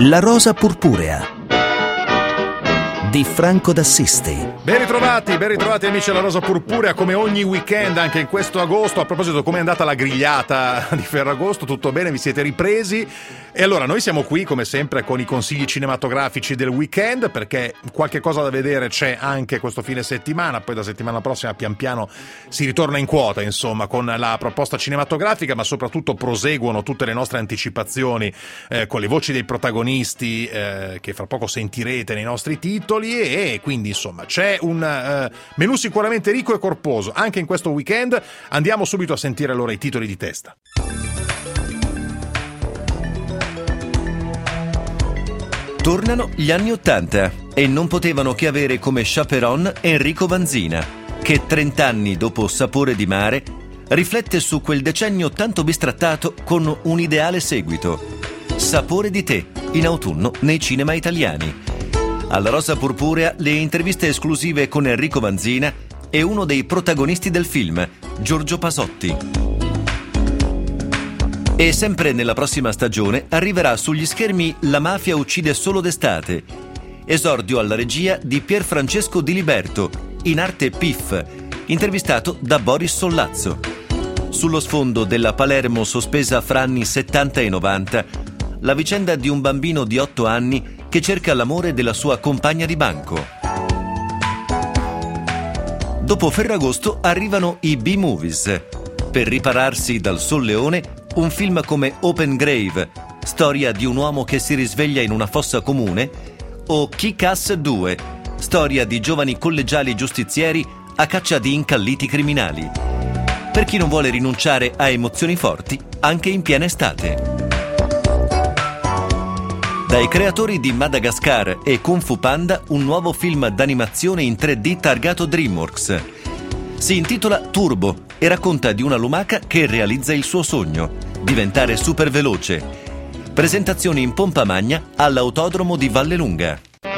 La rosa purpurea di Franco d'Assisi. Ben ritrovati amici della Rosa Purpurea, come ogni weekend anche in questo agosto. A proposito, com'è andata la grigliata di Ferragosto? Tutto bene? Vi siete ripresi? E allora noi siamo qui come sempre con i consigli cinematografici del weekend, perché qualche cosa da vedere c'è anche questo fine settimana. Poi da settimana prossima pian piano si ritorna in quota, insomma, con la proposta cinematografica, ma soprattutto proseguono tutte le nostre anticipazioni con le voci dei protagonisti che fra poco sentirete nei nostri titoli. E quindi insomma c'è un menù sicuramente ricco e corposo anche in questo weekend. Andiamo subito a sentire allora i titoli di testa. Tornano gli anni '80 e non potevano che avere come chaperon Enrico Vanzina, che 30 anni dopo Sapore di mare riflette su quel decennio tanto bistrattato con un ideale seguito: Sapore di te, in autunno nei cinema italiani. Alla Rosa Purpurea le interviste esclusive con Enrico Vanzina e uno dei protagonisti del film, Giorgio Pasotti. E sempre nella prossima stagione arriverà sugli schermi La mafia uccide solo d'estate, esordio alla regia di Pierfrancesco Di Liberto, in arte Piff, intervistato da Boris Sollazzo. Sullo sfondo della Palermo sospesa fra anni 70 e 90, la vicenda di un bambino di 8 anni che cerca l'amore della sua compagna di banco. Dopo Ferragosto arrivano i B-movies. Per ripararsi dal solleone, un film come Open Grave, storia di un uomo che si risveglia in una fossa comune, o Kick-Ass 2, storia di giovani collegiali giustizieri a caccia di incalliti criminali. Per chi non vuole rinunciare a emozioni forti, anche in piena estate. Dai creatori di Madagascar e Kung Fu Panda, un nuovo film d'animazione in 3D targato DreamWorks. Si intitola Turbo e racconta di una lumaca che realizza il suo sogno: diventare super veloce. Presentazioni in pompa magna all'Autodromo di Vallelunga.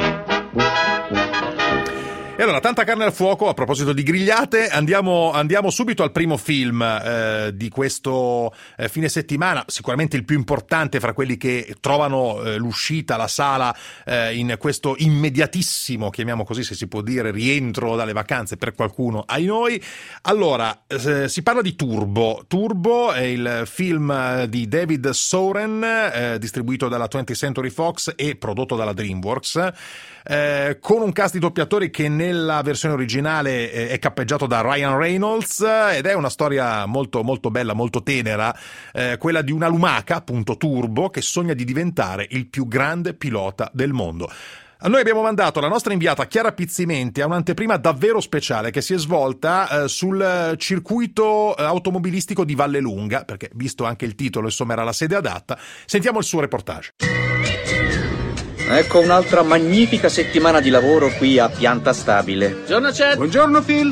E allora, tanta carne al fuoco. A proposito di grigliate, andiamo subito al primo film di questo fine settimana, sicuramente il più importante fra quelli che trovano l'uscita, la sala in questo immediatissimo, chiamiamo così se si può dire, rientro dalle vacanze per qualcuno ai noi. Allora, si parla di Turbo. Turbo è il film di David Soren, distribuito dalla 20th Century Fox e prodotto dalla DreamWorks, con un cast di doppiatori che nella versione originale è cappeggiato da Ryan Reynolds, ed è una storia molto molto bella, molto tenera, quella di una lumaca, appunto Turbo, che sogna di diventare il più grande pilota del mondo. Noi abbiamo mandato la nostra inviata Chiara Pizzimenti a un'anteprima davvero speciale che si è svolta sul circuito automobilistico di Vallelunga, perché visto anche il titolo, insomma, era la sede adatta. Sentiamo il suo reportage. Ecco un'altra magnifica settimana di lavoro qui a Pianta Stabile. Buongiorno, Chad. Buongiorno, Phil.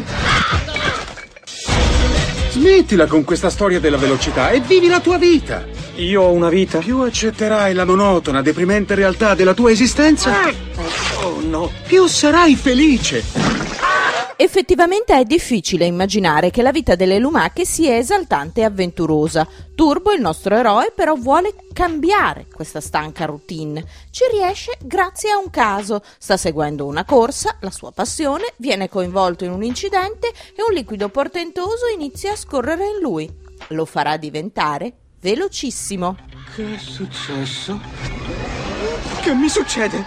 Smettila con questa storia della velocità e vivi la tua vita. Io ho una vita? Più accetterai la monotona, deprimente realtà della tua esistenza, Oh no. più sarai felice. Effettivamente è difficile immaginare che la vita delle lumache sia esaltante e avventurosa. Turbo, il nostro eroe, però vuole cambiare questa stanca routine. Ci riesce grazie a un caso. Sta seguendo una corsa, la sua passione, viene coinvolto in un incidente e un liquido portentoso inizia a scorrere in lui. Lo farà diventare velocissimo. Che è successo? Che mi succede?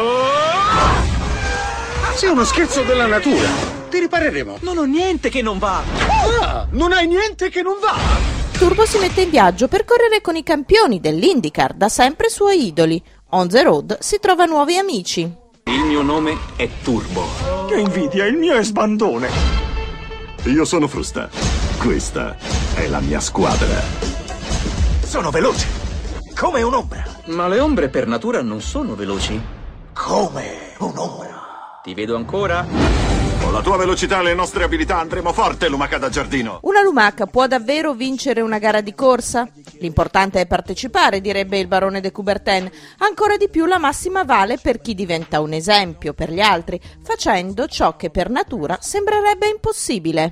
Sei uno scherzo della natura. Ti ripareremo. Non ho niente che non va. Non hai niente che non va. Turbo si mette in viaggio per correre con i campioni dell'IndyCar, da sempre suoi idoli. On the road si trova nuovi amici. Il mio nome è Turbo. Che invidia, il mio è Sbandone. Io sono Frusta. Questa è la mia squadra. Sono veloce, come un'ombra. Ma le ombre per natura non sono veloci. Come un'ombra. Ti vedo ancora? Con la tua velocità e le nostre abilità andremo forte, lumaca da giardino. Una lumaca può davvero vincere una gara di corsa? L'importante è partecipare, direbbe il barone de Coubertin. Ancora di più la massima vale per chi diventa un esempio per gli altri, facendo ciò che per natura sembrerebbe impossibile.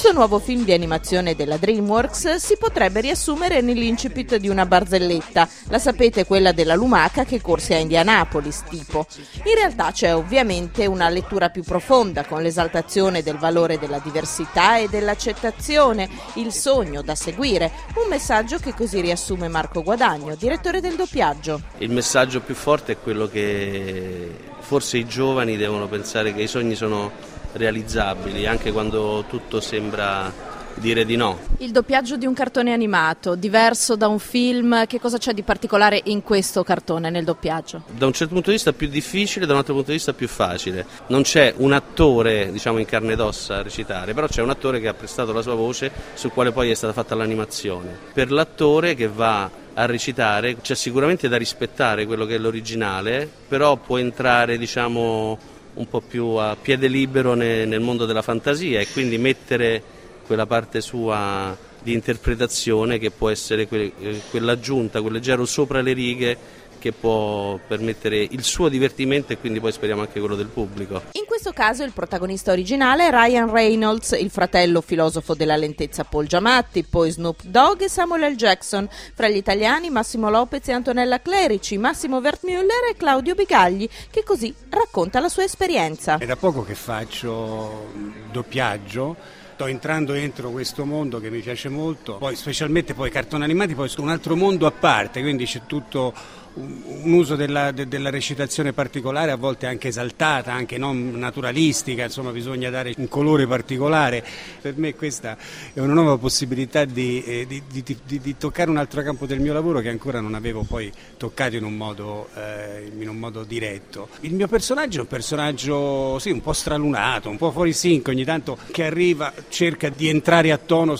Questo nuovo film di animazione della DreamWorks si potrebbe riassumere nell'incipit di una barzelletta, la sapete, quella della lumaca che corse a Indianapolis, tipo. In realtà c'è ovviamente una lettura più profonda, con l'esaltazione del valore della diversità e dell'accettazione, il sogno da seguire, un messaggio che così riassume Marco Guadagno, direttore del doppiaggio. Il messaggio più forte è quello che forse i giovani devono pensare che i sogni sono realizzabili, anche quando tutto sembra dire di no. Il doppiaggio di un cartone animato, diverso da un film, che cosa c'è di particolare in questo cartone, nel doppiaggio? Da un certo punto di vista più difficile, da un altro punto di vista più facile. Non c'è un attore, diciamo, in carne ed ossa a recitare, però c'è un attore che ha prestato la sua voce, sul quale poi è stata fatta l'animazione. Per l'attore che va a recitare c'è sicuramente da rispettare quello che è l'originale, però può entrare, diciamo, un po' più a piede libero nel mondo della fantasia e quindi mettere quella parte sua di interpretazione che può essere quell'aggiunta, quel leggero sopra le righe che può permettere il suo divertimento e quindi poi speriamo anche quello del pubblico. In questo caso il protagonista originale è Ryan Reynolds, il fratello filosofo della lentezza Paul Giamatti, poi Snoop Dogg e Samuel L. Jackson, fra gli italiani Massimo Lopez e Antonella Clerici, Massimo Wertmüller e Claudio Bigagli, che così racconta la sua esperienza. È da poco che faccio doppiaggio. Sto entrando dentro questo mondo che mi piace molto, poi specialmente poi cartoni animati, poi un altro mondo a parte, quindi c'è tutto un uso della recitazione particolare, a volte anche esaltata, anche non naturalistica, insomma bisogna dare un colore particolare. Per me questa è una nuova possibilità di toccare un altro campo del mio lavoro che ancora non avevo poi toccato in un modo diretto. Il mio personaggio è un personaggio sì, un po' stralunato, un po' fuori sync, ogni tanto che arriva cerca di entrare a tono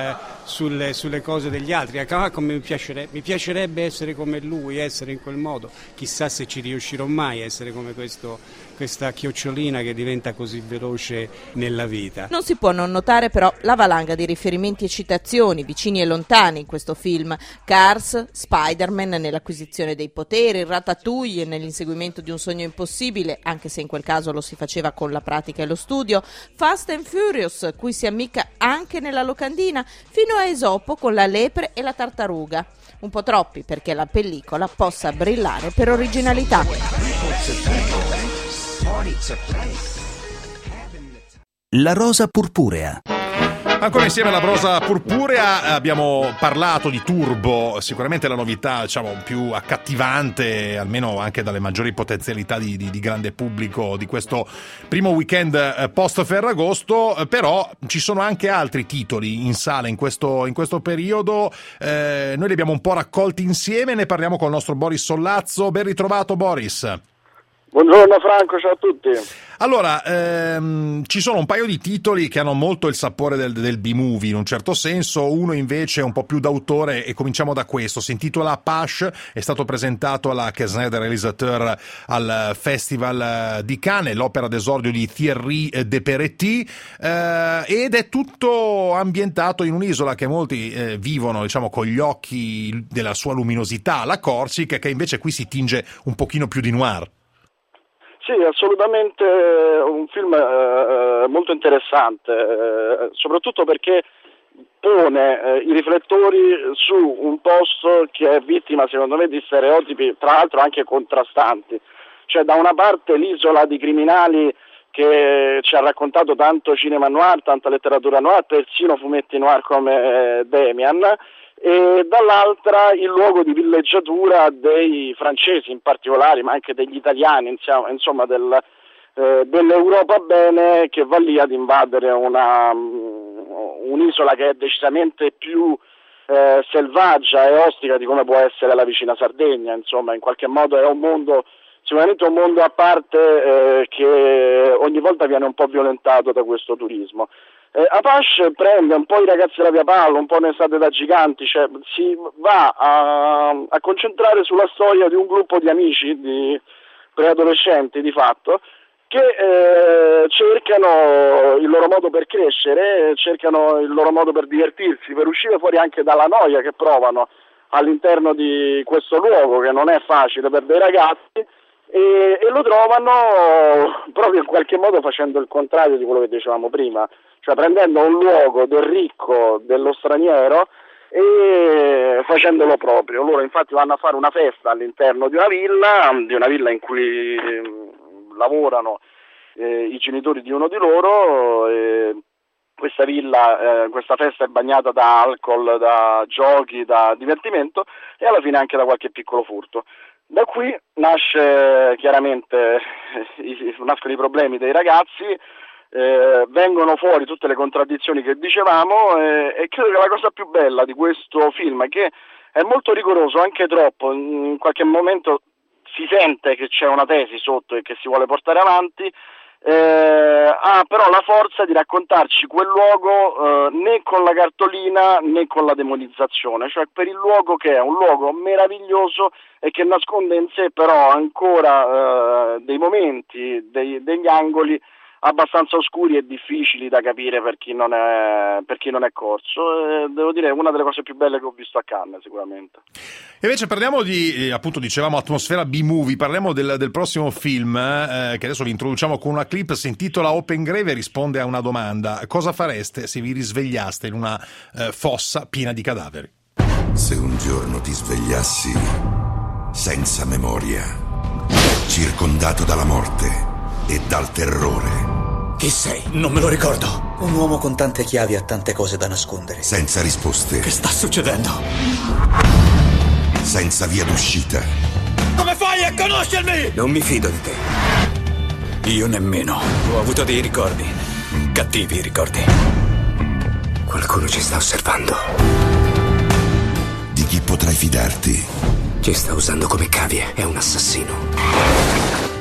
sulle cose degli altri. Come mi piacerebbe essere come lui, essere in quel modo, chissà se ci riuscirò mai a essere come questa chiocciolina che diventa così veloce nella vita. Non si può non notare però la valanga di riferimenti e citazioni vicini e lontani in questo film. Cars, Spider-Man nell'acquisizione dei poteri, Ratatouille nell'inseguimento di un sogno impossibile, anche se in quel caso lo si faceva con la pratica e lo studio, Fast and Furious, cui si ammicca anche nella locandina, fino a Esopo con la lepre e la tartaruga. Un po' troppi perché la pellicola possa brillare per originalità. La rosa purpurea. Ancora insieme alla rosa purpurea abbiamo parlato di Turbo, sicuramente la novità, diciamo, più accattivante, almeno anche dalle maggiori potenzialità di grande pubblico di questo primo weekend post Ferragosto, però ci sono anche altri titoli in sala in questo periodo, noi li abbiamo un po' raccolti insieme, ne parliamo con il nostro Boris Sollazzo. Ben ritrovato Boris. Buongiorno Franco, ciao a tutti. Allora, ci sono un paio di titoli che hanno molto il sapore del B-movie in un certo senso, uno invece è un po' più d'autore e cominciamo da questo, si intitola Apache, è stato presentato alla Quesnay des Réalisateurs al Festival di Cannes, l'opera d'esordio di Thierry Deperetti, ed è tutto ambientato in un'isola che molti vivono, diciamo, con gli occhi della sua luminosità, la Corsica, che invece qui si tinge un pochino più di noir. Sì, assolutamente un film molto interessante, soprattutto perché pone i riflettori su un posto che è vittima, secondo me, di stereotipi, tra l'altro anche contrastanti. Cioè, da una parte l'isola di criminali che ci ha raccontato tanto cinema noir, tanta letteratura noir, persino fumetti noir come Demian, e dall'altra il luogo di villeggiatura dei francesi in particolare, ma anche degli italiani, insomma dell'Europa bene, che va lì ad invadere un'isola che è decisamente più selvaggia e ostica di come può essere la vicina Sardegna. Insomma, in qualche modo è un mondo, sicuramente un mondo a parte, che ogni volta viene un po' violentato da questo turismo. Apache prende un po' i ragazzi della Via Palla, un po' un'estate da giganti, cioè si va a concentrare sulla storia di un gruppo di amici, di preadolescenti di fatto, che cercano il loro modo per crescere, cercano il loro modo per divertirsi, per uscire fuori anche dalla noia che provano all'interno di questo luogo, che non è facile per dei ragazzi, e lo trovano proprio in qualche modo facendo il contrario di quello che dicevamo prima, cioè prendendo un luogo del ricco, dello straniero, e facendolo proprio. Loro infatti vanno a fare una festa all'interno di una villa in cui lavorano i genitori di uno di loro. Questa villa, questa festa è bagnata da alcol, da giochi, da divertimento e alla fine anche da qualche piccolo furto. Da qui nascono i problemi dei ragazzi, vengono fuori tutte le contraddizioni che dicevamo, e credo che la cosa più bella di questo film è che è molto rigoroso, anche troppo. In qualche momento si sente che c'è una tesi sotto e che si vuole portare avanti, ha però la forza di raccontarci quel luogo né con la cartolina né con la demonizzazione, cioè per il luogo che è un luogo meraviglioso e che nasconde in sé però ancora dei momenti, degli angoli abbastanza oscuri e difficili da capire per chi non è corso. Devo dire, è una delle cose più belle che ho visto a Cannes, sicuramente. E invece parliamo di, appunto dicevamo, atmosfera B-movie, parliamo del prossimo film che adesso vi introduciamo con una clip, si intitola Open Grave e risponde a una domanda: cosa fareste se vi risvegliaste in una fossa piena di cadaveri? Se un giorno ti svegliassi senza memoria, circondato dalla morte e dal terrore. Chi sei? Non me lo ricordo. Un uomo con tante chiavi ha tante cose da nascondere. Senza risposte. Che sta succedendo? Senza via d'uscita. Come fai a conoscermi? Non mi fido di te. Io nemmeno. Ho avuto dei ricordi. Cattivi ricordi. Qualcuno ci sta osservando. Di chi potrai fidarti? Ci sta usando come cavie. È un assassino.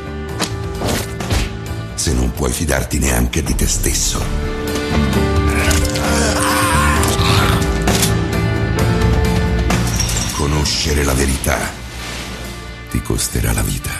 Se non puoi fidarti neanche di te stesso. Conoscere la verità ti costerà la vita.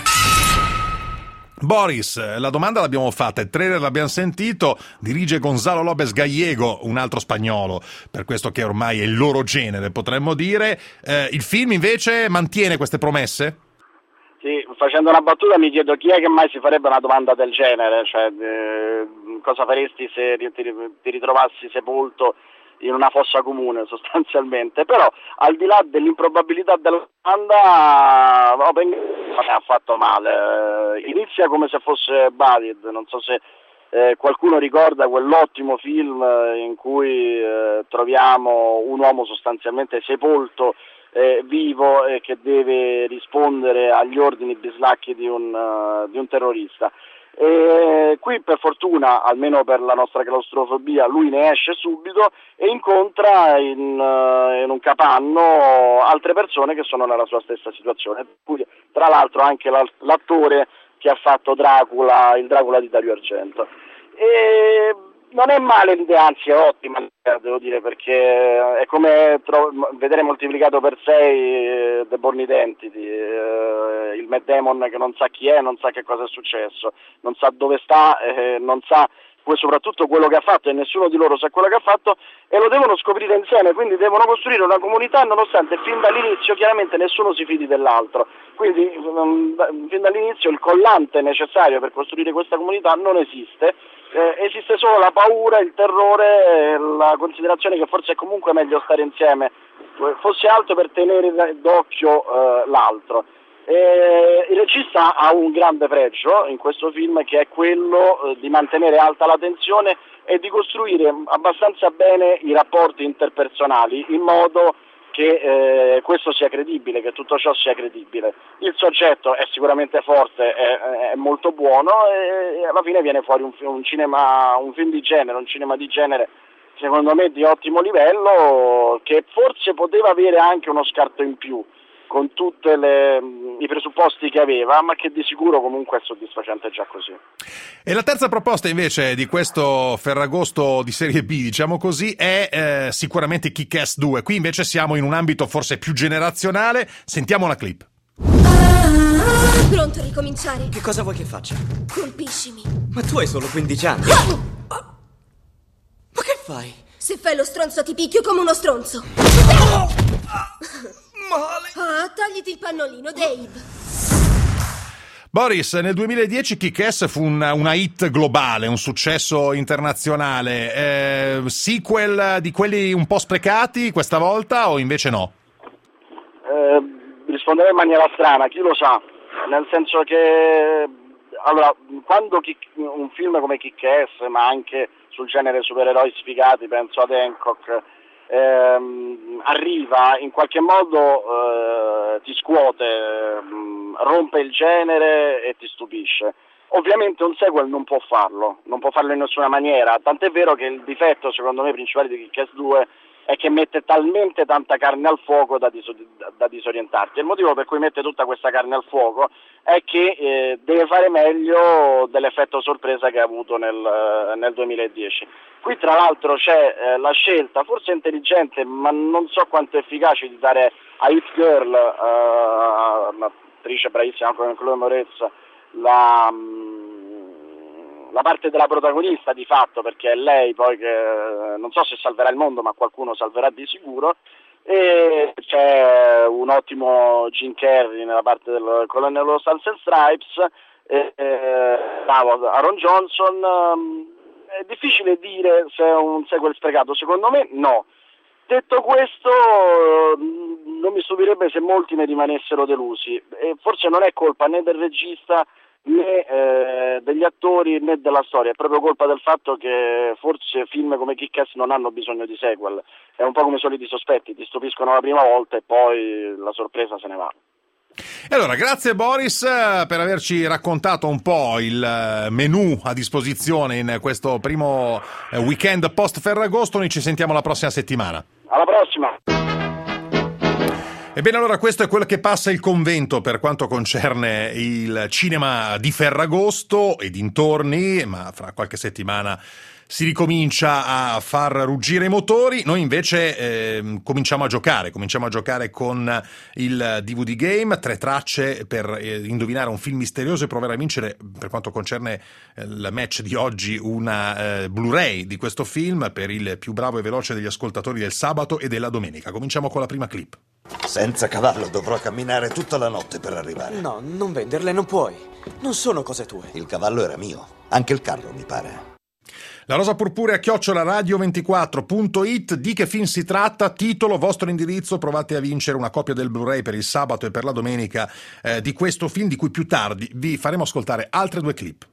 Boris, la domanda l'abbiamo fatta, il trailer l'abbiamo sentito, dirige Gonzalo López Gallego, un altro spagnolo, per questo che ormai è il loro genere, potremmo dire. Il film invece mantiene queste promesse? Sì, facendo una battuta mi chiedo chi è che mai si farebbe una domanda del genere, cioè cosa faresti se ti ritrovassi sepolto in una fossa comune sostanzialmente, però al di là dell'improbabilità della domanda, non ha fatto male. Inizia come se fosse Buddy, non so se qualcuno ricorda quell'ottimo film in cui troviamo un uomo sostanzialmente sepolto vivo e che deve rispondere agli ordini bislacchi di un terrorista. Qui per fortuna, almeno per la nostra claustrofobia, lui ne esce subito e incontra in un capanno altre persone che sono nella sua stessa situazione, tra l'altro anche l'attore che ha fatto Dracula, il Dracula di Dario Argento. E non è male l'idea, anzi è ottima, devo dire, perché è come vedere moltiplicato per 6 The Bourne Identity, il Matt Damon che non sa chi è, non sa che cosa è successo, non sa dove sta, non sa soprattutto quello che ha fatto, e nessuno di loro sa quello che ha fatto, e lo devono scoprire insieme, quindi devono costruire una comunità, nonostante fin dall'inizio chiaramente nessuno si fidi dell'altro. Quindi fin dall'inizio il collante necessario per costruire questa comunità non esiste. Esiste solo la paura, il terrore, la considerazione che forse è comunque meglio stare insieme, fosse altro per tenere d'occhio l'altro. Il regista ha un grande pregio in questo film, che è quello di mantenere alta la tensione e di costruire abbastanza bene i rapporti interpersonali, in modo che questo sia credibile, che tutto ciò sia credibile. Il soggetto è sicuramente forte, è molto buono, e alla fine viene fuori un film di genere, un cinema di genere secondo me di ottimo livello, che forse poteva avere anche uno scarto in più con tutti i presupposti che aveva, ma che di sicuro comunque è soddisfacente già così. E la terza proposta invece di questo Ferragosto di serie B, diciamo così, è sicuramente Kick-Ass 2. Qui invece siamo in un ambito forse più generazionale. Sentiamo la clip. Pronto a ricominciare? Che cosa vuoi che faccia? Colpiscimi. Ma tu hai solo 15 anni. Ma che fai? Se fai lo stronzo ti picchio come uno stronzo. Male. Ah, tagliti il pannolino, Dave. Boris, nel 2010 Kick-Ass fu una hit globale, un successo internazionale. Sequel di quelli un po' sprecati questa volta o invece no? Risponderei in maniera strana, chi lo sa, nel senso che allora, quando un film come Kick-Ass, ma anche sul genere supereroi sfigati, penso ad Hancock, arriva, in qualche modo ti scuote, rompe il genere e ti stupisce. Ovviamente un sequel non può farlo in nessuna maniera, tant'è vero che il difetto, secondo me, principale di Kick-Ass 2 è che mette talmente tanta carne al fuoco da disorientarti. Il motivo per cui mette tutta questa carne al fuoco è che deve fare meglio dell'effetto sorpresa che ha avuto nel 2010. Qui tra l'altro c'è la scelta, forse intelligente, ma non so quanto efficace, di dare a Hit Girl, un'attrice bravissima come Chloe Moretz, la parte della protagonista di fatto, perché è lei poi che non so se salverà il mondo, ma qualcuno salverà di sicuro, e c'è un ottimo Jim Carrey nella parte del colonnello Stars and Stripes, bravo Aaron Johnson. È difficile dire se è un sequel sprecato, secondo me no. Detto questo, non mi stupirebbe se molti ne rimanessero delusi, e forse non è colpa né del regista né degli attori né della storia, è proprio colpa del fatto che forse film come Kick-Ass non hanno bisogno di sequel. È un po' come i soliti sospetti, ti stupiscono la prima volta e poi la sorpresa se ne va. E allora, grazie Boris per averci raccontato un po' il menù a disposizione in questo primo weekend post Ferragosto. Noi ci sentiamo la prossima settimana. Alla prossima! Ebbene, allora questo è quello che passa il convento per quanto concerne il cinema di Ferragosto e dintorni, ma fra qualche settimana si ricomincia a far ruggire i motori. Noi invece cominciamo a giocare con il DVD Game, 3 tracce per indovinare un film misterioso e provare a vincere, per quanto concerne il match di oggi, una Blu-ray di questo film per il più bravo e veloce degli ascoltatori del sabato e della domenica. Cominciamo con la prima clip. Senza cavallo dovrò camminare tutta la notte per arrivare. No, non venderle, non puoi. Non sono cose tue. Il cavallo era mio, anche il carro mi pare. La rosa purpurea @radio24.it. Di che film si tratta? Titolo, vostro indirizzo, provate a vincere una copia del Blu-ray per il sabato e per la domenica di questo film, di cui più tardi vi faremo ascoltare altre 2 clip.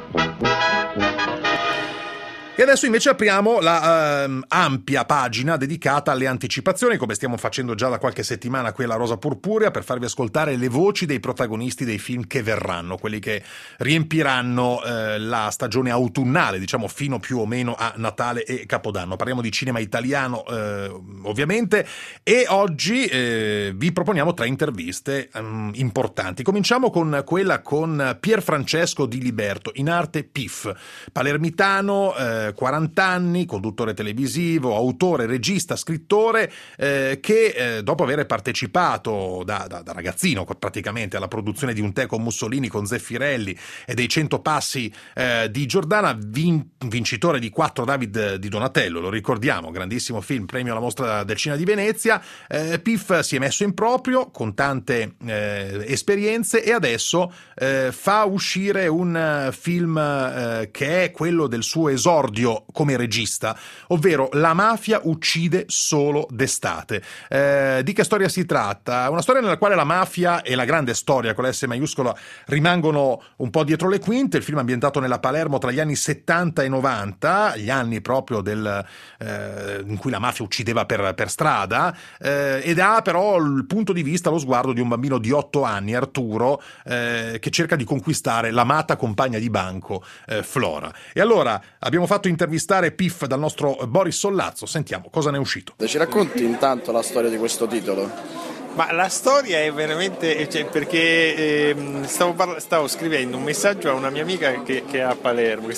E adesso invece apriamo la ampia pagina dedicata alle anticipazioni, come stiamo facendo già da qualche settimana qui alla Rosa Purpurea, per farvi ascoltare le voci dei protagonisti dei film che verranno, quelli che riempiranno la stagione autunnale, diciamo fino più o meno a Natale e Capodanno. Parliamo di cinema italiano ovviamente, e oggi vi proponiamo 3 interviste importanti. Cominciamo con quella con Pier Francesco Di Liberto, in arte Piff, palermitano, 40 anni, conduttore televisivo, autore, regista, scrittore, che dopo aver partecipato da ragazzino praticamente alla produzione di Un tè con Mussolini con Zeffirelli e dei 100 passi di Giordana, vincitore di 4 David di Donatello, lo ricordiamo, grandissimo film, premio alla Mostra del Cinema di Venezia. Piff si è messo in proprio con tante esperienze e adesso fa uscire un film che è quello del suo esordio come regista, ovvero La mafia uccide solo d'estate. Di che storia si tratta? Una storia nella quale la mafia e la grande storia con la S maiuscola rimangono un po' dietro le quinte. Il film è ambientato nella Palermo tra gli anni 70 e 90, gli anni proprio in cui la mafia uccideva per strada, ed ha però il punto di vista, lo sguardo di un bambino di 8 anni, Arturo, che cerca di conquistare l'amata compagna di banco, Flora. E allora abbiamo fatto intervistare Piff dal nostro Boris Sollazzo, sentiamo cosa ne è uscito. Ci racconti intanto la storia di questo titolo? Ma la storia è veramente, perché stavo scrivendo un messaggio a una mia amica che era a Palermo,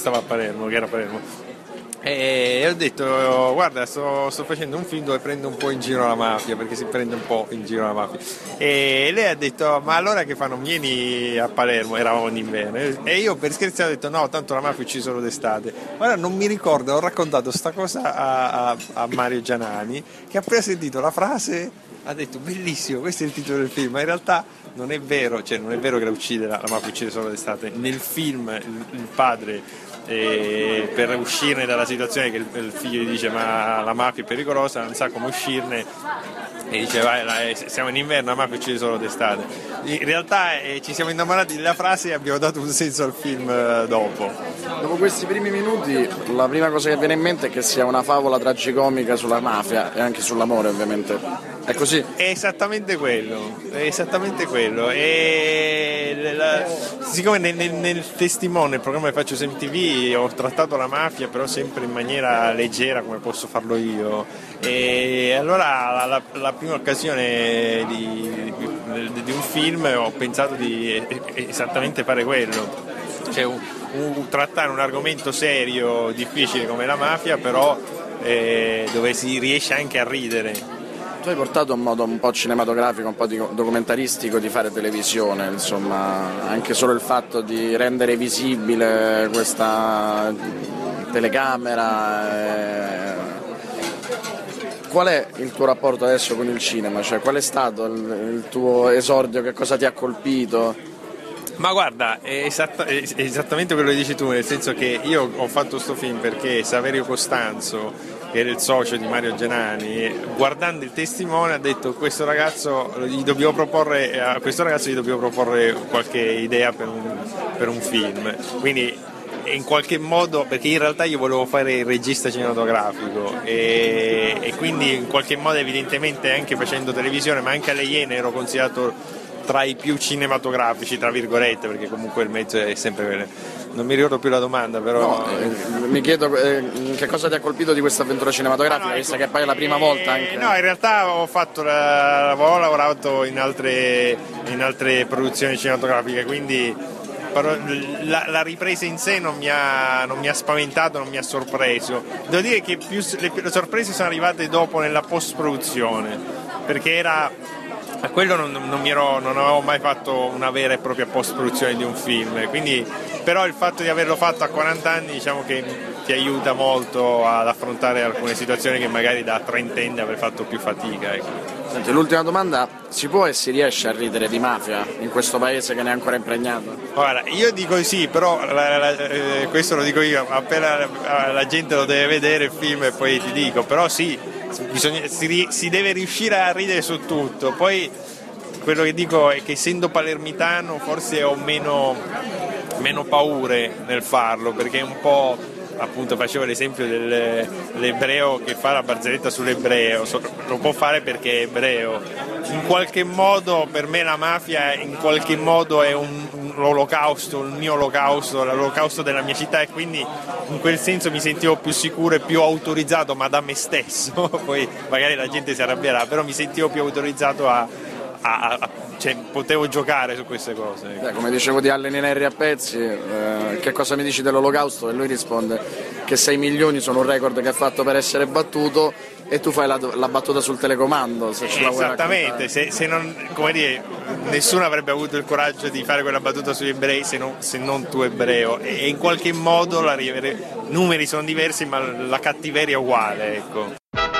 e ho detto: guarda, sto facendo un film dove prendo un po' in giro la mafia, perché si prende un po' in giro la mafia, e lei ha detto: ma allora che fanno, vieni a Palermo, eravamo in inverno, e io per scherzare ho detto: no, tanto la mafia uccide solo d'estate. Ora non mi ricordo, ho raccontato sta cosa a Mario Gianani, che appena sentito la frase ha detto bellissimo, questo è il titolo del film, ma in realtà non è vero, cioè non è vero che la mafia uccide solo d'estate. Nel film il padre, per uscirne dalla situazione che il figlio gli dice ma la mafia è pericolosa, non sa come uscirne, e dice vai, siamo in inverno, la mafia uccide solo d'estate. In realtà ci siamo innamorati della frase e abbiamo dato un senso al film dopo. Dopo questi primi minuti la prima cosa che viene in mente è che sia una favola tragicomica sulla mafia e anche sull'amore, ovviamente. È così? È esattamente quello. Siccome nel testimone, il programma che faccio su MTV, ho trattato la mafia però sempre in maniera leggera come posso farlo io, e allora la prima occasione di un film ho pensato di esattamente fare quello, cioè trattare un argomento serio, difficile come la mafia, però dove si riesce anche a ridere. Tu hai portato un modo un po' cinematografico, un po' documentaristico di fare televisione, insomma, anche solo il fatto di rendere visibile questa telecamera. Qual è il tuo rapporto adesso con il cinema? Cioè, qual è stato il tuo esordio? Che cosa ti ha colpito? Ma guarda, è esattamente quello che dici tu, nel senso che io ho fatto sto film perché Saverio Costanzo, che era il socio di Mario Genani, guardando il testimone ha detto a questo ragazzo gli dobbiamo proporre qualche idea per un film. Quindi in qualche modo, perché in realtà io volevo fare il regista cinematografico e quindi in qualche modo evidentemente anche facendo televisione, ma anche alle Iene ero considerato tra i più cinematografici, tra virgolette, perché comunque il mezzo è sempre quello. Non mi ricordo più la domanda, però... No, mi chiedo che cosa ti ha colpito di questa avventura cinematografica, vista che poi è la prima volta anche... No, in realtà ho lavorato in altre produzioni cinematografiche, quindi però la ripresa in sé non mi ha spaventato, non mi ha sorpreso. Devo dire che le sorprese sono arrivate dopo, nella post-produzione, perché a quello non avevo mai fatto una vera e propria post-produzione di un film, quindi però il fatto di averlo fatto a 40 anni diciamo che ti aiuta molto ad affrontare alcune situazioni che magari da trentenne avrei fatto più fatica, ecco. Senti, l'ultima domanda: si può e si riesce a ridere di mafia in questo paese che ne è ancora impregnato? Guarda, io dico sì, però questo lo dico io, appena la gente lo deve vedere il film e poi ti dico, però sì, si deve riuscire a ridere su tutto. Poi quello che dico è che essendo palermitano forse ho meno paure nel farlo, perché un po', appunto, facevo l'esempio dell'ebreo che fa la barzelletta sull'ebreo, lo può fare perché è ebreo. In qualche modo per me la mafia in qualche modo è l'olocausto, il mio olocausto, l'olocausto della mia città, e quindi in quel senso mi sentivo più sicuro e più autorizzato, ma da me stesso. Poi magari la gente si arrabbierà, però mi sentivo più autorizzato cioè potevo giocare su queste cose. Come dicevo di Allen Henry a pezzi, che cosa mi dici dell'olocausto? E lui risponde che 6 milioni sono un record che ha fatto per essere battuto, e tu fai la battuta sul telecomando, se ce la vuoi raccontare. Esattamente, se non, come dire, nessuno avrebbe avuto il coraggio di fare quella battuta sugli ebrei se non tu ebreo, e in qualche modo i numeri sono diversi ma la cattiveria è uguale, ecco.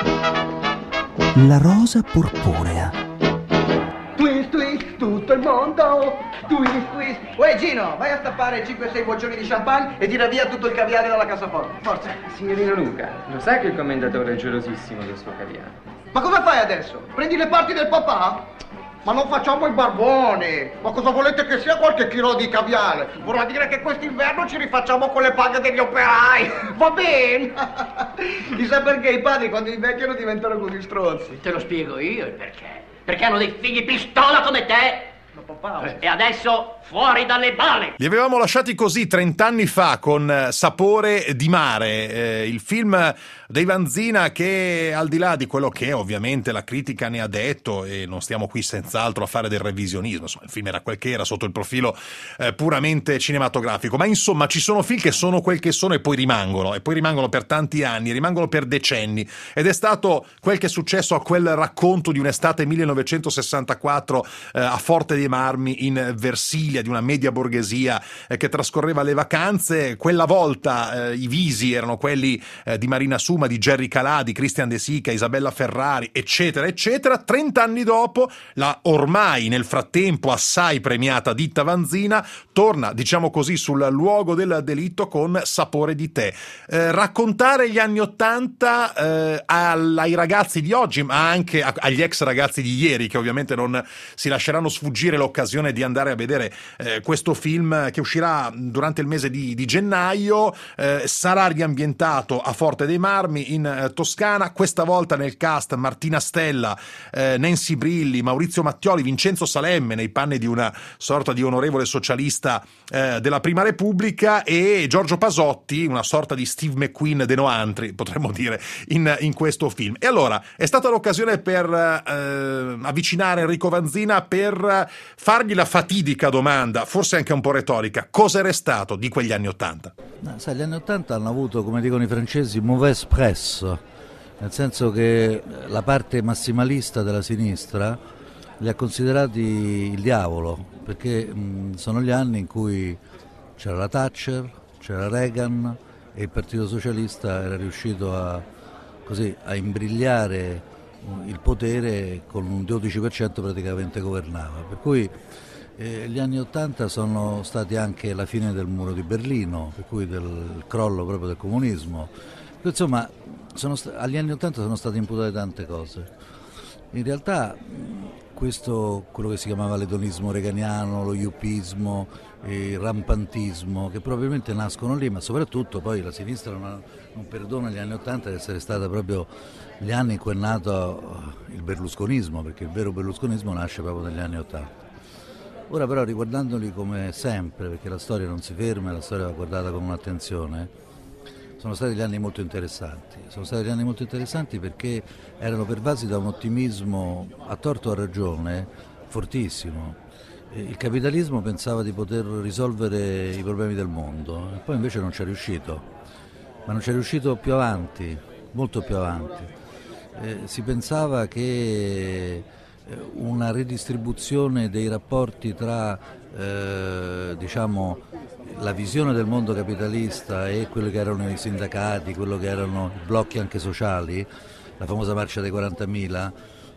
La rosa purpurea. Twist, twist, tutto il mondo. Twist, twist. Uè Gino, vai a stappare 5-6 boccioni di champagne e tira via tutto il caviale dalla cassaforte. Forza. Signorino Luca, lo sai che il commendatore è gelosissimo del suo caviale? Ma come fai adesso? Prendi le parti del papà? Ma non facciamo i barboni. Ma cosa volete che sia qualche chilo di caviale? Vorrà dire che quest'inverno ci rifacciamo con le paghe degli operai. Va bene. Chissà perché i padri quando invecchiano diventano così stronzi. Te lo spiego io il perché. Perché hanno dei figli pistola come te. E adesso fuori dalle bale! Li avevamo lasciati così 30 anni fa con Sapore di mare, il film dei Vanzina che, al di là di quello che ovviamente la critica ne ha detto, e non stiamo qui senz'altro a fare del revisionismo, insomma, il film era quel che era sotto il profilo puramente cinematografico, ma insomma ci sono film che sono quel che sono e poi rimangono per tanti anni, rimangono per decenni, ed è stato quel che è successo a quel racconto di un'estate 1964 a Forte dei Marmi in Versilia, famiglia, di una media borghesia che trascorreva le vacanze. Quella volta i visi erano quelli di Marina Suma, di Gerry Calà, di Christian De Sica, Isabella Ferrari, eccetera, eccetera. 30 anni dopo, la ormai nel frattempo assai premiata Ditta Vanzina torna, diciamo così, sul luogo del delitto con Sapore di te. Raccontare gli anni '80 ai ragazzi di oggi, ma anche agli ex ragazzi di ieri, che ovviamente non si lasceranno sfuggire l'occasione di andare a vedere questo film che uscirà durante il mese di gennaio. Sarà riambientato a Forte dei Marmi in Toscana, questa volta nel cast Martina Stella, Nancy Brilli, Maurizio Mattioli, Vincenzo Salemme nei panni di una sorta di onorevole socialista della Prima Repubblica, e Giorgio Pasotti, una sorta di Steve McQueen de Noantri, potremmo dire, in questo film. E allora è stata l'occasione per avvicinare Enrico Vanzina, per fargli la fatidica domanda, forse anche un po' retorica: cosa è restato di quegli anni '80? Sai, gli anni '80 hanno avuto, come dicono i francesi, mauvaise presse, nel senso che la parte massimalista della sinistra li ha considerati il diavolo, perché sono gli anni in cui c'era la Thatcher, c'era Reagan, e il Partito Socialista era riuscito a imbrigliare il potere, con un 12% praticamente governava, per cui gli anni '80 sono stati anche la fine del muro di Berlino, per cui del crollo proprio del comunismo. Insomma, agli anni '80 sono state imputate tante cose. In realtà quello che si chiamava l'edonismo reganiano, lo yuppismo, il rampantismo, che probabilmente nascono lì, ma soprattutto poi la sinistra non perdona gli anni '80 di essere stata proprio gli anni in cui è nato il berlusconismo, perché il vero berlusconismo nasce proprio negli anni '80. Ora però, riguardandoli come sempre, perché la storia non si ferma e la storia va guardata con un'attenzione, sono stati degli anni molto interessanti. Sono stati degli anni molto interessanti perché erano pervasi da un ottimismo, a torto o a ragione, fortissimo. Il capitalismo pensava di poter risolvere i problemi del mondo, e poi invece non ci è riuscito, ma non ci è riuscito più avanti, molto più avanti. Si pensava che una redistribuzione dei rapporti tra la visione del mondo capitalista e quello che erano i sindacati, quello che erano i blocchi anche sociali, la famosa marcia dei 40.000,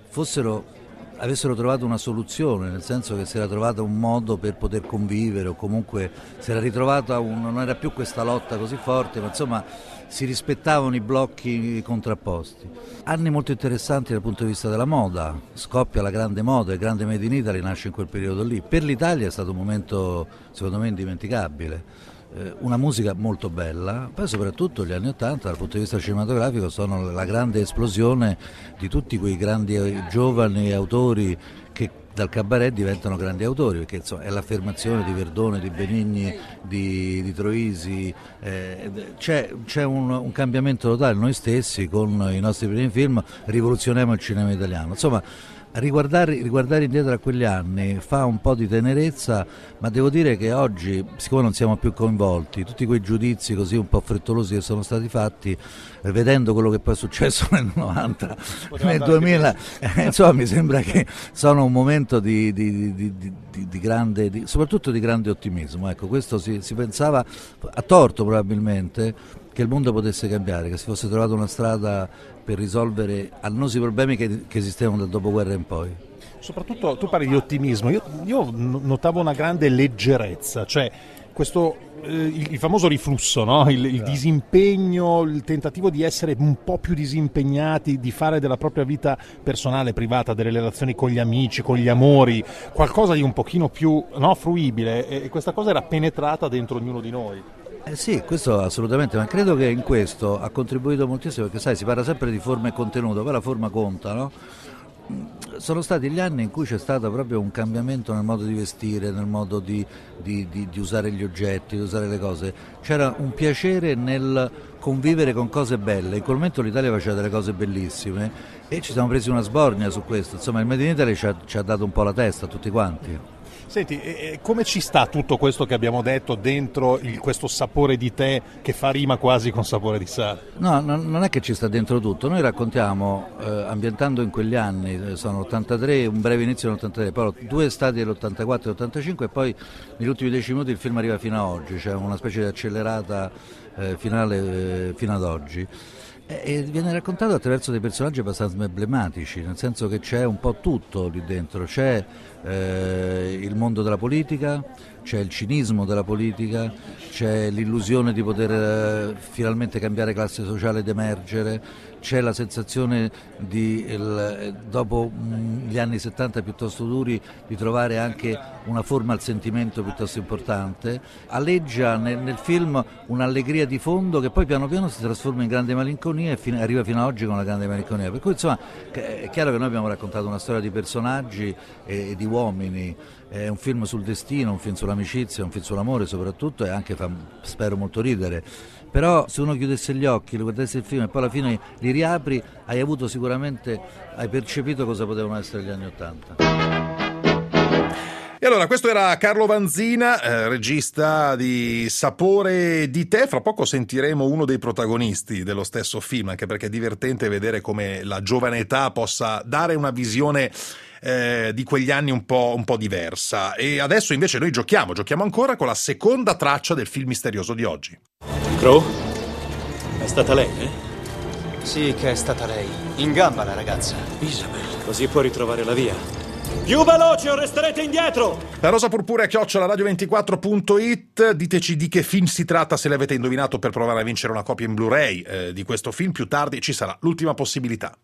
avessero trovato una soluzione, nel senso che si era trovato un modo per poter convivere, o comunque si era ritrovata non era più questa lotta così forte, ma insomma si rispettavano i blocchi contrapposti. Anni molto interessanti dal punto di vista della moda, scoppia la grande moda, il grande Made in Italy nasce in quel periodo lì. Per l'Italia è stato un momento secondo me indimenticabile. Una musica molto bella, poi soprattutto gli anni '80 dal punto di vista cinematografico sono la grande esplosione di tutti quei grandi giovani autori che dal cabaret diventano grandi autori, perché insomma, è l'affermazione di Verdone, di Benigni, di Troisi, c'è un cambiamento totale. Noi stessi con i nostri primi film rivoluzioniamo il cinema italiano, insomma. Riguardare indietro a quegli anni fa un po' di tenerezza, ma devo dire che oggi, siccome non siamo più coinvolti, tutti quei giudizi così un po' frettolosi che sono stati fatti, vedendo quello che poi è successo nel 90, nel 2000, insomma mi sembra che sono un momento di grande, soprattutto di grande ottimismo. Ecco, questo si pensava, a torto probabilmente, che il mondo potesse cambiare, che si fosse trovata una strada per risolvere annosi problemi che esistevano dal dopoguerra in poi. Soprattutto tu parli di ottimismo, io notavo una grande leggerezza, cioè questo il famoso riflusso, no? Il disimpegno, il tentativo di essere un po' più disimpegnati, di fare della propria vita personale, privata, delle relazioni con gli amici, con gli amori, qualcosa di un pochino più fruibile, e questa cosa era penetrata dentro ognuno di noi. Sì, questo assolutamente, ma credo che in questo ha contribuito moltissimo, perché sai, si parla sempre di forma e contenuto, poi la forma conta, no? Sono stati gli anni in cui c'è stato proprio un cambiamento nel modo di vestire, nel modo di usare gli oggetti, di usare le cose. C'era un piacere nel convivere con cose belle. In quel momento l'Italia faceva delle cose bellissime e ci siamo presi una sbornia su questo. Insomma, il Made in Italy ci ha dato un po' la testa a tutti quanti. Senti, come ci sta tutto questo che abbiamo detto dentro questo sapore di tè che fa rima quasi con sapore di sale? No, non è che ci sta dentro tutto, noi raccontiamo, ambientando in quegli anni, sono 83, un breve inizio nell'83, poi 2 estati dell'84 e l'85 e poi negli ultimi 10 minuti il film arriva fino a oggi, cioè una specie di accelerata finale fino ad oggi. E viene raccontato attraverso dei personaggi abbastanza emblematici, nel senso che c'è un po' tutto lì dentro, c'è il mondo della politica, c'è il cinismo della politica, c'è l'illusione di poter finalmente cambiare classe sociale ed emergere, c'è la sensazione di, dopo gli anni 70 piuttosto duri, di trovare anche una forma al sentimento piuttosto importante. Aleggia nel film un'allegria di fondo che poi piano piano si trasforma in grande malinconia e arriva fino a oggi con una grande malinconia. Per cui insomma è chiaro che noi abbiamo raccontato una storia di personaggi e di uomini, è un film sul destino, un film sull'amicizia, un film sull'amore soprattutto, e anche fa, spero, molto ridere. Però se uno chiudesse gli occhi, lo guardasse il film e poi alla fine li riapri, hai percepito cosa potevano essere gli anni '80. E allora, questo era Carlo Vanzina, regista di Sapore di tè. Fra poco sentiremo uno dei protagonisti dello stesso film, anche perché è divertente vedere come la giovane età possa dare una visione di quegli anni un po' diversa. E adesso invece noi giochiamo ancora con la seconda traccia del film misterioso di oggi. Crow? È stata lei, eh? Sì, che è stata lei. In gamba la ragazza. Isabel. Così può ritrovare la via. Più veloce o resterete indietro! La rosa purpurea @radio24.it. Diteci di che film si tratta, se l'avete indovinato, per provare a vincere una copia in Blu-ray di questo film. Più tardi ci sarà l'ultima possibilità.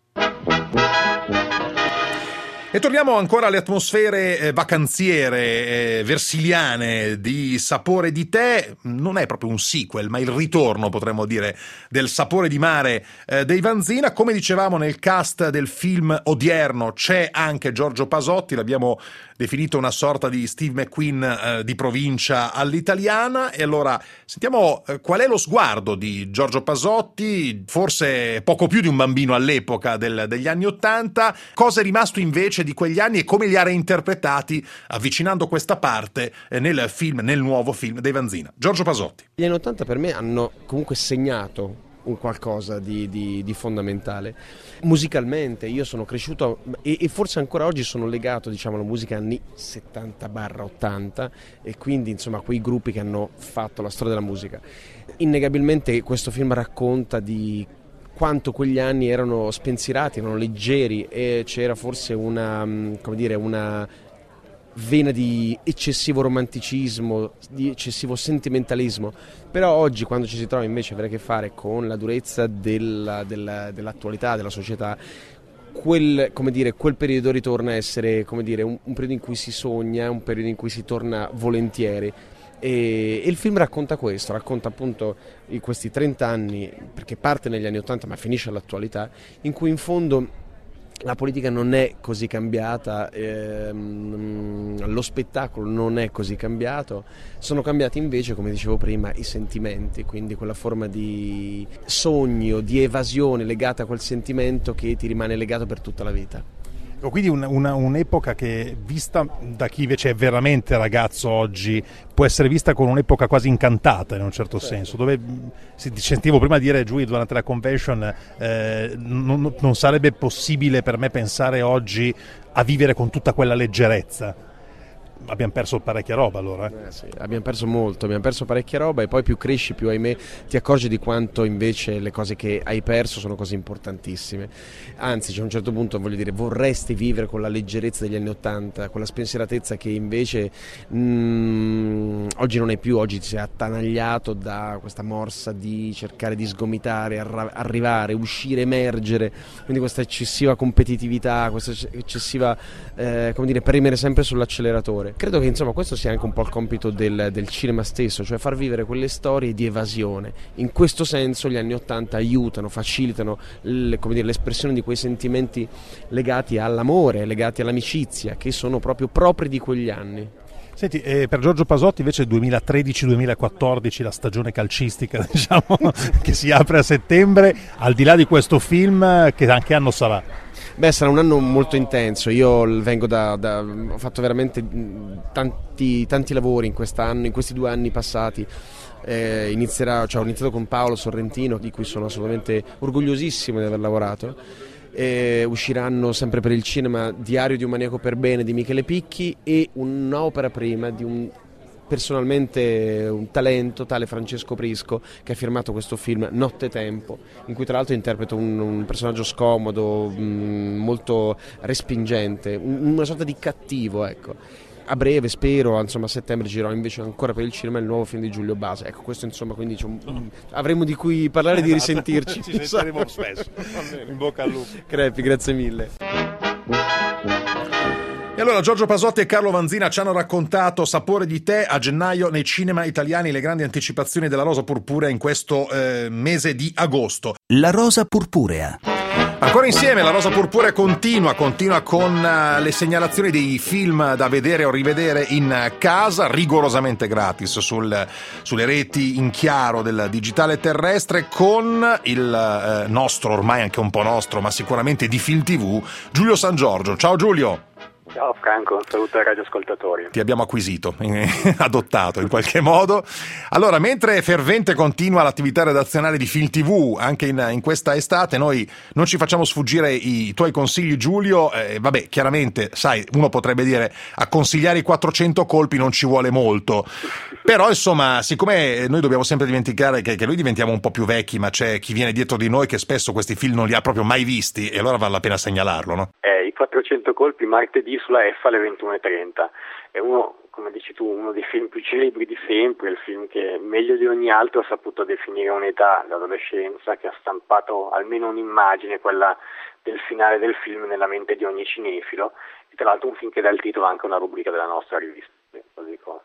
E torniamo ancora alle atmosfere vacanziere, versiliane di Sapore di tè. Non è proprio un sequel, ma il ritorno, potremmo dire, del Sapore di mare dei Vanzina. Come dicevamo, nel cast del film odierno c'è anche Giorgio Pasotti, l'abbiamo definito una sorta di Steve McQueen di provincia all'italiana. E allora sentiamo qual è lo sguardo di Giorgio Pasotti, forse poco più di un bambino all'epoca degli anni '80, cosa è rimasto invece di quegli anni e come li ha reinterpretati, avvicinando questa parte nel nuovo film dei Vanzina. Giorgio Pasotti. Gli anni '80 per me hanno comunque segnato un qualcosa di fondamentale. Musicalmente io sono cresciuto e forse ancora oggi sono legato, diciamo, alla musica anni 70-80, e quindi insomma quei gruppi che hanno fatto la storia della musica. Innegabilmente questo film racconta di quanto quegli anni erano spensierati, erano leggeri, e c'era forse una vena di eccessivo romanticismo, di eccessivo sentimentalismo. Però oggi, quando ci si trova invece a avere a che fare con la durezza dell'attualità, della società, quel periodo ritorna a essere, un periodo in cui si sogna, un periodo in cui si torna volentieri. E il film racconta questo, racconta appunto questi 30 anni, perché parte negli anni '80 ma finisce all'attualità, in cui in fondo la politica non è così cambiata, lo spettacolo non è così cambiato, sono cambiati invece, come dicevo prima, i sentimenti, quindi quella forma di sogno, di evasione legata a quel sentimento che ti rimane legato per tutta la vita. Quindi un'epoca che, vista da chi invece è veramente ragazzo oggi, può essere vista con un'epoca quasi incantata in un certo senso, dove sentivo prima dire Giulia durante la convention, non sarebbe possibile per me pensare oggi a vivere con tutta quella leggerezza. Abbiamo perso parecchia roba allora. Sì, abbiamo perso molto, abbiamo perso parecchia roba, e poi più cresci, più ahimè ti accorgi di quanto invece le cose che hai perso sono cose importantissime. Anzi, c'è un certo punto, vorresti vivere con la leggerezza degli anni '80, con la spensieratezza che invece oggi non hai più. Oggi ti sei attanagliato da questa morsa di cercare di sgomitare, arrivare, uscire, emergere, quindi questa eccessiva competitività, questa eccessiva premere sempre sull'acceleratore. Credo che insomma questo sia anche un po' il compito del cinema stesso, cioè far vivere quelle storie di evasione. In questo senso gli anni '80 aiutano, facilitano l'espressione di quei sentimenti legati all'amore, legati all'amicizia, che sono proprio propri di quegli anni. Senti, per Giorgio Pasotti invece 2013-2014, la stagione calcistica, diciamo, che si apre a settembre, al di là di questo film, che anche anno sarà? Beh, sarà un anno molto intenso. Io vengo ho fatto veramente tanti lavori in quest'anno, in questi 2 anni passati. Ho iniziato con Paolo Sorrentino, di cui sono assolutamente orgogliosissimo di aver lavorato. Usciranno sempre per il cinema Diario di un maniaco per bene di Michele Picchi e un'opera prima di personalmente un talento tale Francesco Prisco, che ha firmato questo film Nottetempo, in cui tra l'altro interpreto un personaggio scomodo, molto respingente, una sorta di cattivo, ecco. A breve, spero, insomma, a settembre girerò invece ancora per il cinema il nuovo film di Giulio Basa. Ecco, questo insomma, quindi avremo di cui parlare, di risentirci. Ci sentiremo spesso. In bocca al lupo. Crepi, grazie mille. E allora Giorgio Pasotti e Carlo Vanzina ci hanno raccontato Sapore di te. A gennaio nei cinema italiani le grandi anticipazioni della Rosa Purpurea in questo mese di agosto. La Rosa Purpurea. Ancora insieme la Rosa Purpurea continua con le segnalazioni dei film da vedere o rivedere in casa, rigorosamente gratis sulle reti in chiaro del digitale terrestre, con il nostro, ormai anche un po' nostro, ma sicuramente di Film TV, Giulio San Giorgio. Ciao Giulio! Ciao Franco, saluto ai radioascoltatori. Ti abbiamo acquisito, adottato in qualche modo. Allora, mentre fervente continua l'attività redazionale di Film TV anche in questa estate, noi non ci facciamo sfuggire i tuoi consigli, Giulio. Vabbè, chiaramente, sai, uno potrebbe dire a consigliare i 400 colpi non ci vuole molto, però insomma, siccome noi dobbiamo sempre dimenticare che noi diventiamo un po' più vecchi, ma c'è chi viene dietro di noi che spesso questi film non li ha proprio mai visti, e allora vale la pena segnalarlo, no? I 400 colpi martedì sulla F alle 21:30. È uno, come dici tu, uno dei film più celebri di sempre, il film che meglio di ogni altro ha saputo definire un'età, l'adolescenza, che ha stampato almeno un'immagine, quella del finale del film, nella mente di ogni cinefilo, e tra l'altro un film che dà il titolo anche a una rubrica della nostra rivista. Lo dico.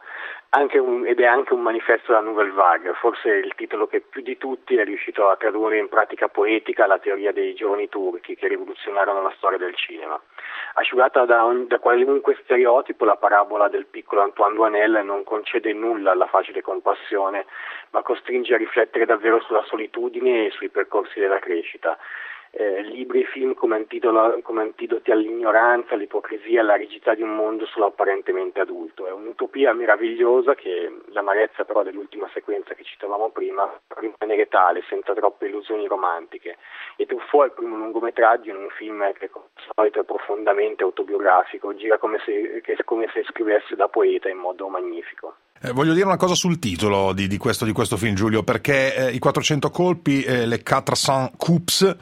Ed è anche un manifesto della Nouvelle Vague, forse il titolo che più di tutti è riuscito a tradurre in pratica poetica la teoria dei giorni turchi che rivoluzionarono la storia del cinema. Asciugata da qualunque stereotipo, la parabola del piccolo Antoine Doinel non concede nulla alla facile compassione, ma costringe a riflettere davvero sulla solitudine e sui percorsi della crescita. Libri e film come antidoti all'ignoranza, all'ipocrisia, alla rigidità di un mondo solo apparentemente adulto. È un'utopia meravigliosa che l'amarezza però dell'ultima sequenza che citavamo prima fa rimanere tale, senza troppe illusioni romantiche. E Truffaut è il primo lungometraggio in un film che come al solito è profondamente autobiografico, gira come se scrivesse da poeta in modo magnifico. Voglio dire una cosa sul titolo di questo film, Giulio, perché i 400 colpi, le 400 coups,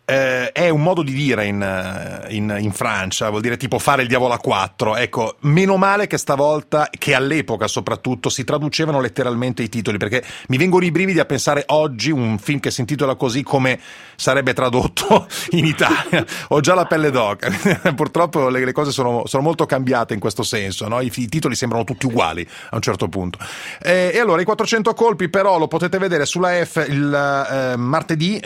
è un modo di dire in Francia, vuol dire tipo fare il diavolo a 4. Ecco, meno male che stavolta, che all'epoca soprattutto, si traducevano letteralmente i titoli, perché mi vengono i brividi a pensare oggi un film che si intitola così come sarebbe tradotto in Italia. Ho già la pelle d'oca. Purtroppo le cose sono molto cambiate in questo senso, no? I titoli sembrano tutti uguali a un certo punto. E allora i 400 colpi però lo potete vedere sulla F il martedì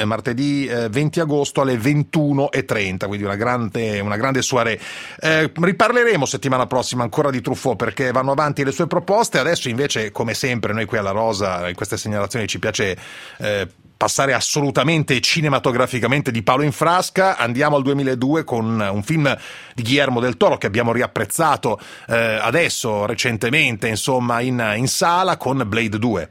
20 agosto alle 21:30, quindi una grande soirée. Riparleremo settimana prossima ancora di Truffaut, perché vanno avanti le sue proposte. Adesso invece, come sempre, noi qui alla Rosa in queste segnalazioni ci piace passare assolutamente cinematograficamente di palo in frasca. Andiamo al 2002 con un film di Guillermo del Toro che abbiamo riapprezzato adesso recentemente, insomma, in sala, con Blade 2.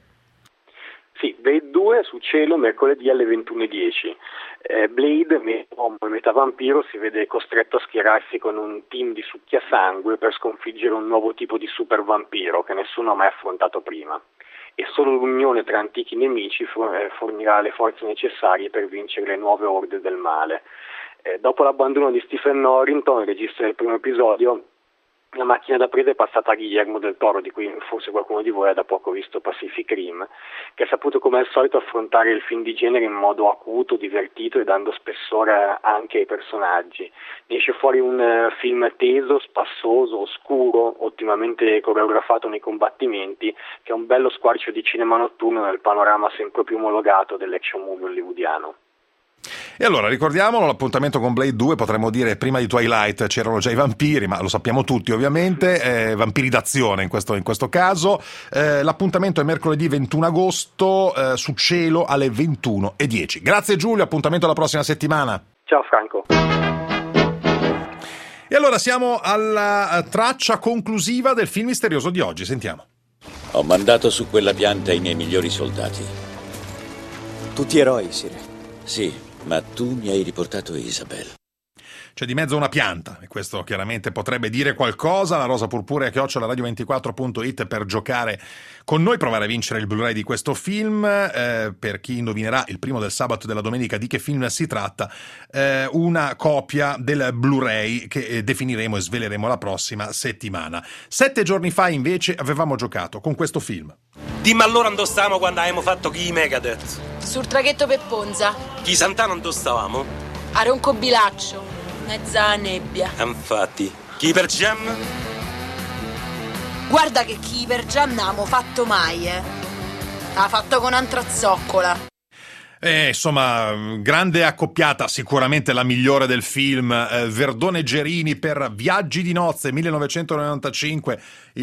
Sì, Blade 2 su Cielo mercoledì alle 21:10. Blade, metà uomo e metà vampiro, si vede costretto a schierarsi con un team di succhiasangue per sconfiggere un nuovo tipo di super vampiro che nessuno ha mai affrontato prima. E solo l'unione tra antichi nemici fornirà le forze necessarie per vincere le nuove orde del male. Dopo l'abbandono di Stephen Norrington, il regista del primo episodio, la macchina da presa è passata a Guillermo del Toro, di cui forse qualcuno di voi ha da poco visto Pacific Rim, che ha saputo come al solito affrontare il film di genere in modo acuto, divertito e dando spessore anche ai personaggi. Ne esce fuori un film teso, spassoso, oscuro, ottimamente coreografato nei combattimenti, che è un bello squarcio di cinema notturno nel panorama sempre più omologato dell'action movie hollywoodiano. E allora ricordiamolo, l'appuntamento con Blade 2, potremmo dire prima di Twilight c'erano già i vampiri, ma lo sappiamo tutti ovviamente, vampiri d'azione in questo caso. L'appuntamento è mercoledì 21 agosto su Cielo alle 21:10. Grazie Giulio, appuntamento alla prossima settimana. Ciao Franco. E allora siamo alla traccia conclusiva del film misterioso di oggi, sentiamo. Ho mandato su quella pianta i miei migliori soldati. Tutti eroi, Sire. Sì, ma tu mi hai riportato Isabel. C'è di mezzo una pianta, e questo chiaramente potrebbe dire qualcosa. La rosa purpurea @radio24.it per giocare con noi, provare a vincere il Blu-ray di questo film. Per chi indovinerà il primo del sabato e della domenica di che film si tratta, una copia del Blu-ray che definiremo e sveleremo la prossima settimana. 7 giorni fa invece avevamo giocato con questo film. Dimmi allora dove stavamo quando abbiamo fatto chi Megadeth? Sul traghetto per Ponza. Chi Sant'Anna dove stavamo? A Roncobilaccio. Mezza nebbia. Infatti. Chi per Jam? Guarda che chi per Jam non abbiamo fatto mai, Ha fatto con Antrazoccola. Insomma, grande accoppiata, sicuramente la migliore del film. Verdone Gerini per Viaggi di nozze 1995,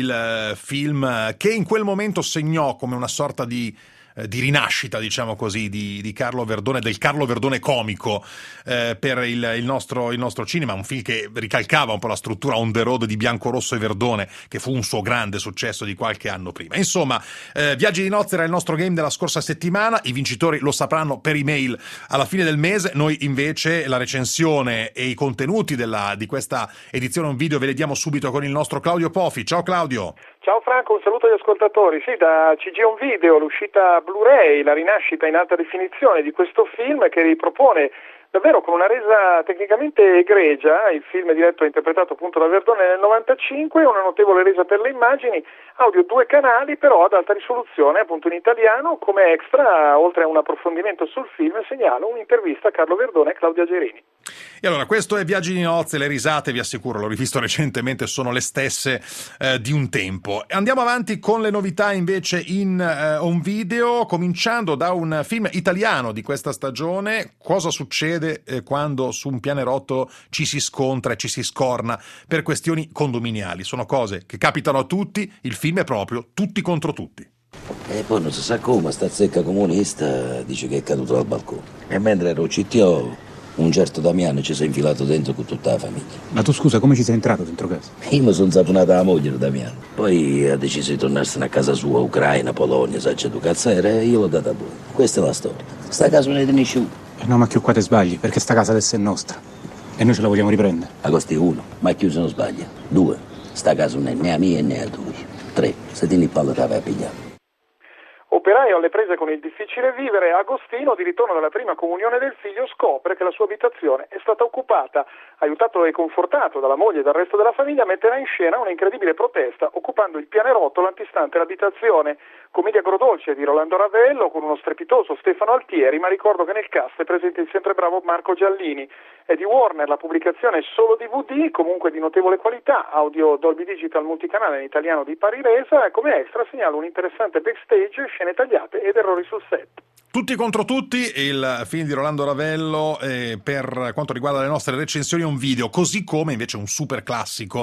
il film che in quel momento segnò come una sorta di rinascita, diciamo così, di Carlo Verdone, del Carlo Verdone comico per il nostro cinema, un film che ricalcava un po' la struttura on the road di Biancorosso e Verdone, che fu un suo grande successo di qualche anno prima. Insomma, Viaggi di nozze era il nostro game della scorsa settimana, i vincitori lo sapranno per email alla fine del mese. Noi invece la recensione e i contenuti di questa edizione un video ve li diamo subito con il nostro Claudio Pofi. Ciao Claudio. Ciao Franco, un saluto agli ascoltatori. Sì, da CG On Video, l'uscita Blu-ray, la rinascita in alta definizione di questo film che ripropone davvero con una resa tecnicamente egregia il film diretto e interpretato appunto da Verdone nel 95, una notevole resa per le immagini, audio 2 canali però ad alta risoluzione appunto in italiano. Come extra, oltre a un approfondimento sul film, segnalo un'intervista a Carlo Verdone e Claudia Gerini. E allora, questo è Viaggi di nozze, le risate, vi assicuro, l'ho rivisto recentemente, sono le stesse di un tempo. Andiamo avanti con le novità invece in home video, cominciando da un film italiano di questa stagione. Cosa succede quando su un pianerottolo ci si scontra e ci si scorna per questioni condominiali? Sono cose che capitano a tutti, il film è proprio Tutti contro tutti. E poi non si sa come, sta zecca comunista dice che è caduto dal balcone. E mentre ero CTO, un certo Damiano ci si è infilato dentro con tutta la famiglia. Ma tu scusa, come ci sei entrato dentro casa? Io mi sono sapunato la moglie di Damiano. Poi ha deciso di tornarsene a casa sua, Ucraina, Polonia, sa tu cazzare, e io l'ho data a voi. Questa è la storia. Sta casa non è di nessuno. No, ma che qua te sbagli, perché sta casa adesso è nostra. E noi ce la vogliamo riprendere. Agosti 1, ma chiuso non sbaglia. 2, sta casa non è né a mia né a tua. 3, se tieni il pallo te la vai a pigliare. Operaio alle prese con il difficile vivere, Agostino, di ritorno dalla prima comunione del figlio, scopre che la sua abitazione è stata occupata. Aiutato e confortato dalla moglie e dal resto della famiglia, metterà in scena un'incredibile protesta occupando il pianerottolo antistante l'abitazione. Commedia agrodolce di Rolando Ravello con uno strepitoso Stefano Altieri, ma ricordo che nel cast è presente il sempre bravo Marco Giallini. È di Warner, la pubblicazione è solo DVD, comunque di notevole qualità, audio Dolby Digital multicanale in italiano di pari resa, e come extra segnalo un interessante backstage, scene tagliate ed errori sul set. Tutti contro tutti, il film di Rolando Ravello per quanto riguarda le nostre recensioni un video, così come invece un super classico,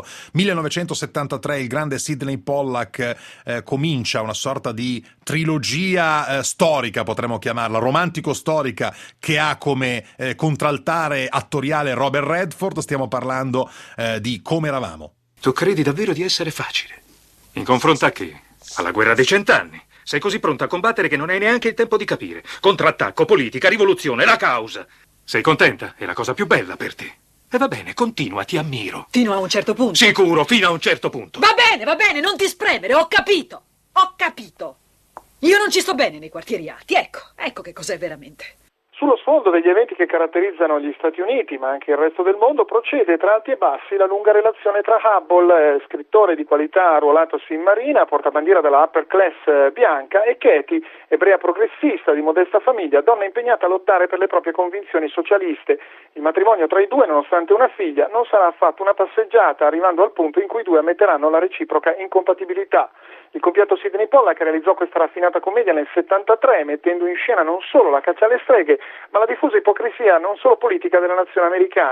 1973, il grande Sidney Pollack comincia una sorta di trilogia storica, potremmo chiamarla, romantico-storica, che ha come contraltare attoriale Robert Redford. Stiamo parlando di Come eravamo. Tu credi davvero di essere facile? In confronto a che? Alla guerra dei 100 anni? Sei così pronta a combattere che non hai neanche il tempo di capire. Contrattacco, politica, rivoluzione, la causa. Sei contenta? È la cosa più bella per te. E va bene, continua, ti ammiro. Fino a un certo punto. Sicuro, fino a un certo punto. Va bene, non ti spremere, ho capito. Ho capito. Io non ci sto bene nei quartieri alti, ecco che cos'è veramente. Sullo sfondo degli eventi che caratterizzano gli Stati Uniti, ma anche il resto del mondo, procede tra alti e bassi la lunga relazione tra Hubble, scrittore di qualità arruolatosi in marina, portabandiera della upper class bianca, e Katie, ebrea progressista di modesta famiglia, donna impegnata a lottare per le proprie convinzioni socialiste. Il matrimonio tra i due, nonostante una figlia, non sarà affatto una passeggiata, arrivando al punto in cui i due ammetteranno la reciproca incompatibilità. Il compianto Sidney Pollack realizzò questa raffinata commedia nel 73, mettendo in scena non solo la caccia alle streghe, ma la diffusa ipocrisia non solo politica della nazione americana.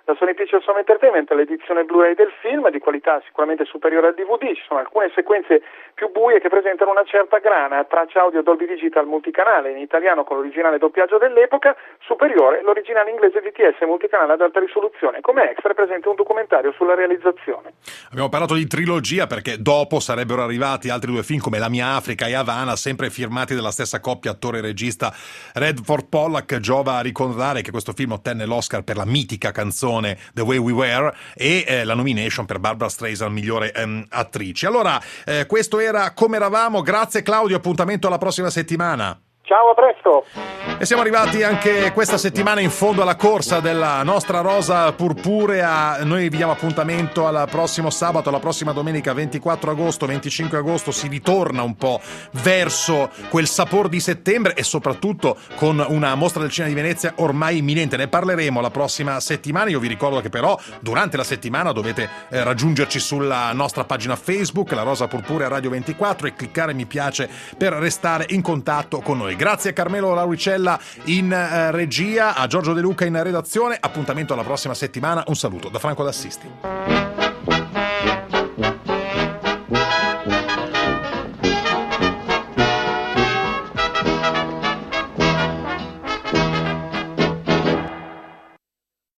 Da Sony Pictures Home Entertainment l'edizione Blu-ray del film, di qualità sicuramente superiore al DVD, ci sono alcune sequenze più buie che presentano una certa grana, traccia audio Dolby Digital multicanale in italiano con l'originale doppiaggio dell'epoca, superiore l'originale inglese DTS multicanale ad alta risoluzione. Come extra è presente un documentario sulla realizzazione. Abbiamo parlato di trilogia perché dopo sarebbero arrivati altri 2 film come La mia Africa e Havana, sempre firmati dalla stessa coppia attore-regista Redford Pollack. Giova a ricordare che questo film ottenne l'Oscar per la mitica canzone The Way We Were e la nomination per Barbra Streisand migliore attrice. Allora, questo era Come eravamo. Grazie Claudio, appuntamento alla prossima settimana. Ciao, a presto! E siamo arrivati anche questa settimana in fondo alla corsa della nostra rosa purpurea. Noi vi diamo appuntamento al prossimo sabato, alla prossima domenica 24 agosto, 25 agosto. Si ritorna un po' verso quel sapore di settembre e soprattutto con una mostra del cinema di Venezia ormai imminente. Ne parleremo la prossima settimana. Io vi ricordo che però durante la settimana dovete raggiungerci sulla nostra pagina Facebook, La Rosa Purpurea Radio 24, e cliccare mi piace per restare in contatto con noi. Grazie a Carmelo Lauricella in regia, a Giorgio De Luca in redazione. Appuntamento alla prossima settimana. Un saluto da Franco D'Assisti.